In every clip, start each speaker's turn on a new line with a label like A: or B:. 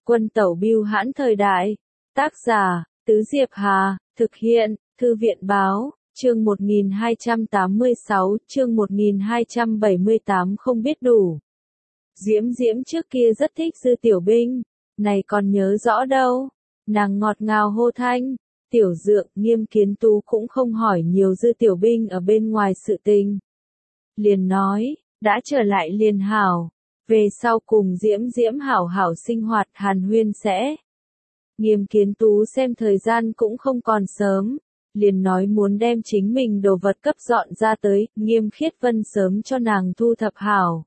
A: Quân tẩu bưu hãn thời đại. Tác giả, Tứ Diệp Hà, thực hiện, Thư viện báo, chương 1286, chương 1278 không biết đủ. Diễm Diễm trước kia rất thích Dư Tiểu Binh, này còn nhớ rõ đâu. Nàng ngọt ngào hô thanh, Tiểu Dượng, Nghiêm Kiến Tú cũng không hỏi nhiều Dư Tiểu Binh ở bên ngoài sự tình. Liền nói, đã trở lại liền hảo, về sau cùng Diễm Diễm hảo hảo sinh hoạt hàn huyên sẽ. Nghiêm Kiến Tú xem thời gian cũng không còn sớm, liền nói muốn đem chính mình đồ vật cấp dọn ra tới, Nghiêm Khiết Vân sớm cho nàng thu thập hảo.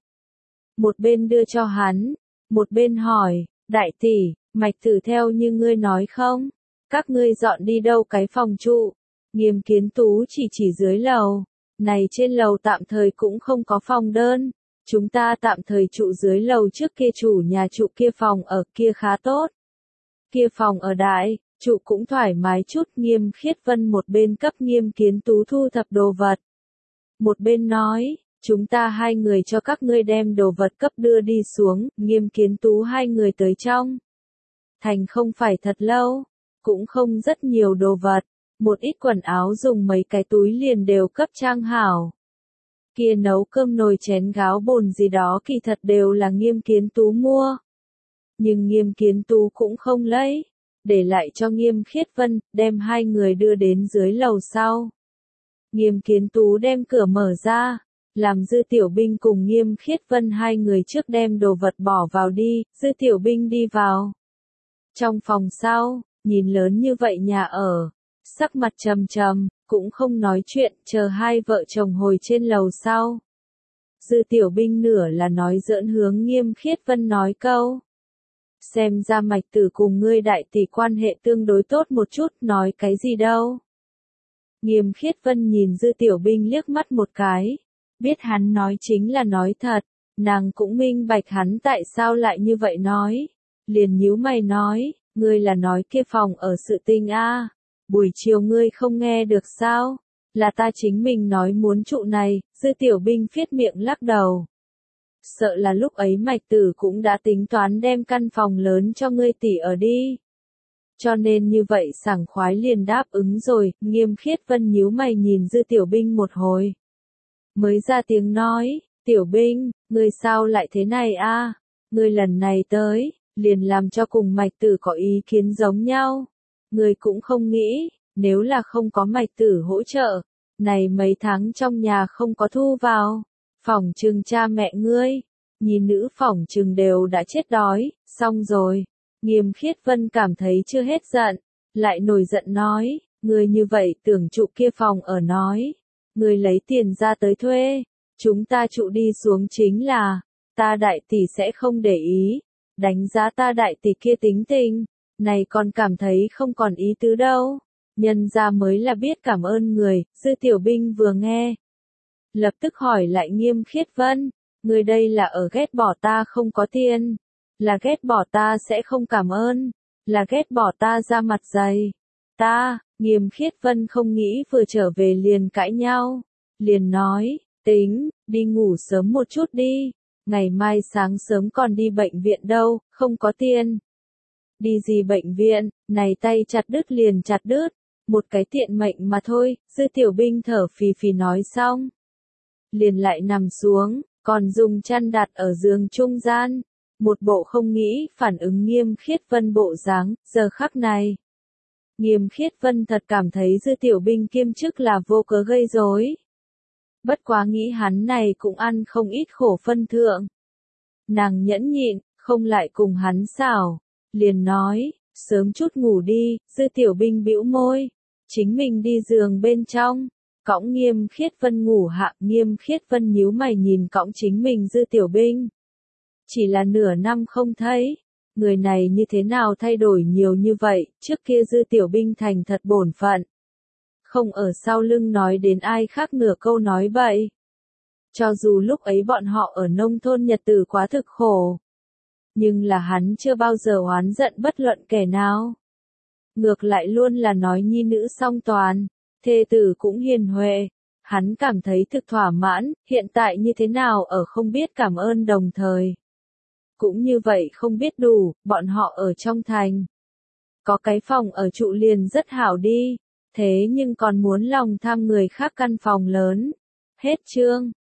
A: Một bên đưa cho hắn, một bên hỏi, đại tỷ, Mạch Tử theo như ngươi nói không? Các ngươi dọn đi đâu cái phòng trụ? Nghiêm Kiến Tú chỉ dưới lầu, này trên lầu tạm thời cũng không có phòng đơn, chúng ta tạm thời trụ dưới lầu trước kia chủ nhà trụ kia phòng ở kia khá tốt. Kia phòng ở đại, trụ cũng thoải mái chút. Nghiêm Khiết Vân một bên cấp Nghiêm Kiến Tú thu thập đồ vật, một bên nói, chúng ta hai người cho các ngươi đem đồ vật cấp đưa đi xuống. Nghiêm Kiến Tú hai người tới trong thành không phải thật lâu, cũng không rất nhiều đồ vật, một ít quần áo dùng mấy cái túi liền đều cấp trang hảo. Kia nấu cơm nồi chén gáo bồn gì đó kỳ thật đều là Nghiêm Kiến Tú mua. Nhưng Nghiêm Kiến Tú cũng không lấy, để lại cho Nghiêm Khiết Vân, đem hai người đưa đến dưới lầu sau. Nghiêm Kiến Tú đem cửa mở ra, làm Dư Tiểu Binh cùng Nghiêm Khiết Vân hai người trước đem đồ vật bỏ vào đi. Dư Tiểu Binh đi vào trong phòng sau, nhìn lớn như vậy nhà ở, sắc mặt trầm trầm, cũng không nói chuyện, chờ hai vợ chồng hồi trên lầu sau. Dư Tiểu Binh nửa là nói giỡn hướng Nghiêm Khiết Vân nói câu, xem ra Mạch Tử cùng ngươi đại tỷ quan hệ tương đối tốt một chút, nói cái gì đâu. Nghiêm Khiết Vân nhìn Dư Tiểu Binh liếc mắt một cái, biết hắn nói chính là nói thật, nàng cũng minh bạch hắn tại sao lại như vậy nói, liền nhíu mày nói, ngươi là nói kia phòng ở sự tình a, buổi chiều ngươi không nghe được sao, là ta chính mình nói muốn trụ này. Dư Tiểu Binh phiết miệng lắc đầu. Sợ là lúc ấy Mạch Tử cũng đã tính toán đem căn phòng lớn cho ngươi tỷ ở đi. Cho nên như vậy sảng khoái liền đáp ứng rồi. Nghiêm Khiết Vân nhíu mày nhìn Dư Tiểu Binh một hồi, mới ra tiếng nói, Tiểu Binh, ngươi sao lại thế này a? Ngươi lần này tới, liền làm cho cùng Mạch Tử có ý kiến giống nhau. Ngươi cũng không nghĩ, nếu là không có Mạch Tử hỗ trợ, này mấy tháng trong nhà không có thu vào, phỏng chừng cha mẹ ngươi, nhi nữ phỏng chừng đều đã chết đói. Xong rồi. Nghiêm Khiết Vân cảm thấy chưa hết giận, lại nổi giận nói, ngươi như vậy tưởng trụ kia phòng ở nói, ngươi lấy tiền ra tới thuê, chúng ta trụ đi xuống chính là, ta đại tỷ sẽ không để ý, đánh giá ta đại tỷ kia tính tình, này còn cảm thấy không còn ý tứ đâu, nhân ra mới là biết cảm ơn người. Dư Tiểu Binh vừa nghe, lập tức hỏi lại Nghiêm Khiết Vân, ngươi đây là ở ghét bỏ ta không có tiền, là ghét bỏ ta sẽ không cảm ơn, là ghét bỏ ta ra mặt dày. Ta, Nghiêm Khiết Vân không nghĩ vừa trở về liền cãi nhau, liền nói, tính, đi ngủ sớm một chút đi, ngày mai sáng sớm còn đi bệnh viện đâu, không có tiền. Đi gì bệnh viện, này tay chặt đứt liền chặt đứt, một cái tiện mệnh mà thôi. Dư Tiểu Binh thở phì phì nói xong, liền lại nằm xuống, còn dùng chăn đặt ở giường trung gian, một bộ không nghĩ phản ứng Nghiêm Khiết Vân bộ dáng. Giờ khắc này, Nghiêm Khiết Vân thật cảm thấy Dư Tiểu Binh kiêm chức là vô cớ gây rối. Bất quá nghĩ hắn này cũng ăn không ít khổ phân thượng. Nàng nhẫn nhịn, không lại cùng hắn xảo, liền nói, sớm chút ngủ đi. Dư Tiểu Binh bĩu môi, chính mình đi giường bên trong, cõng Nghiêm Khiết Vân ngủ hạ. Nghiêm Khiết Vân nhíu mày nhìn cõng chính mình Dư Tiểu Binh. Chỉ là nửa năm không thấy, người này như thế nào thay đổi nhiều như vậy. Trước kia Dư Tiểu Binh thành thật bổn phận, không ở sau lưng nói đến ai khác nửa câu nói bậy. Cho dù lúc ấy bọn họ ở nông thôn nhật tử quá thực khổ, nhưng là hắn chưa bao giờ oán giận bất luận kẻ nào. Ngược lại luôn là nói nhi nữ song toàn, thê tử cũng hiền huệ. Hắn cảm thấy thực thỏa mãn. Hiện tại như thế nào ở không biết cảm ơn đồng thời cũng như vậy không biết đủ, bọn họ ở trong thành. Có cái phòng ở trụ liền rất hảo đi, thế nhưng còn muốn lòng tham người khác căn phòng lớn. Hết chương.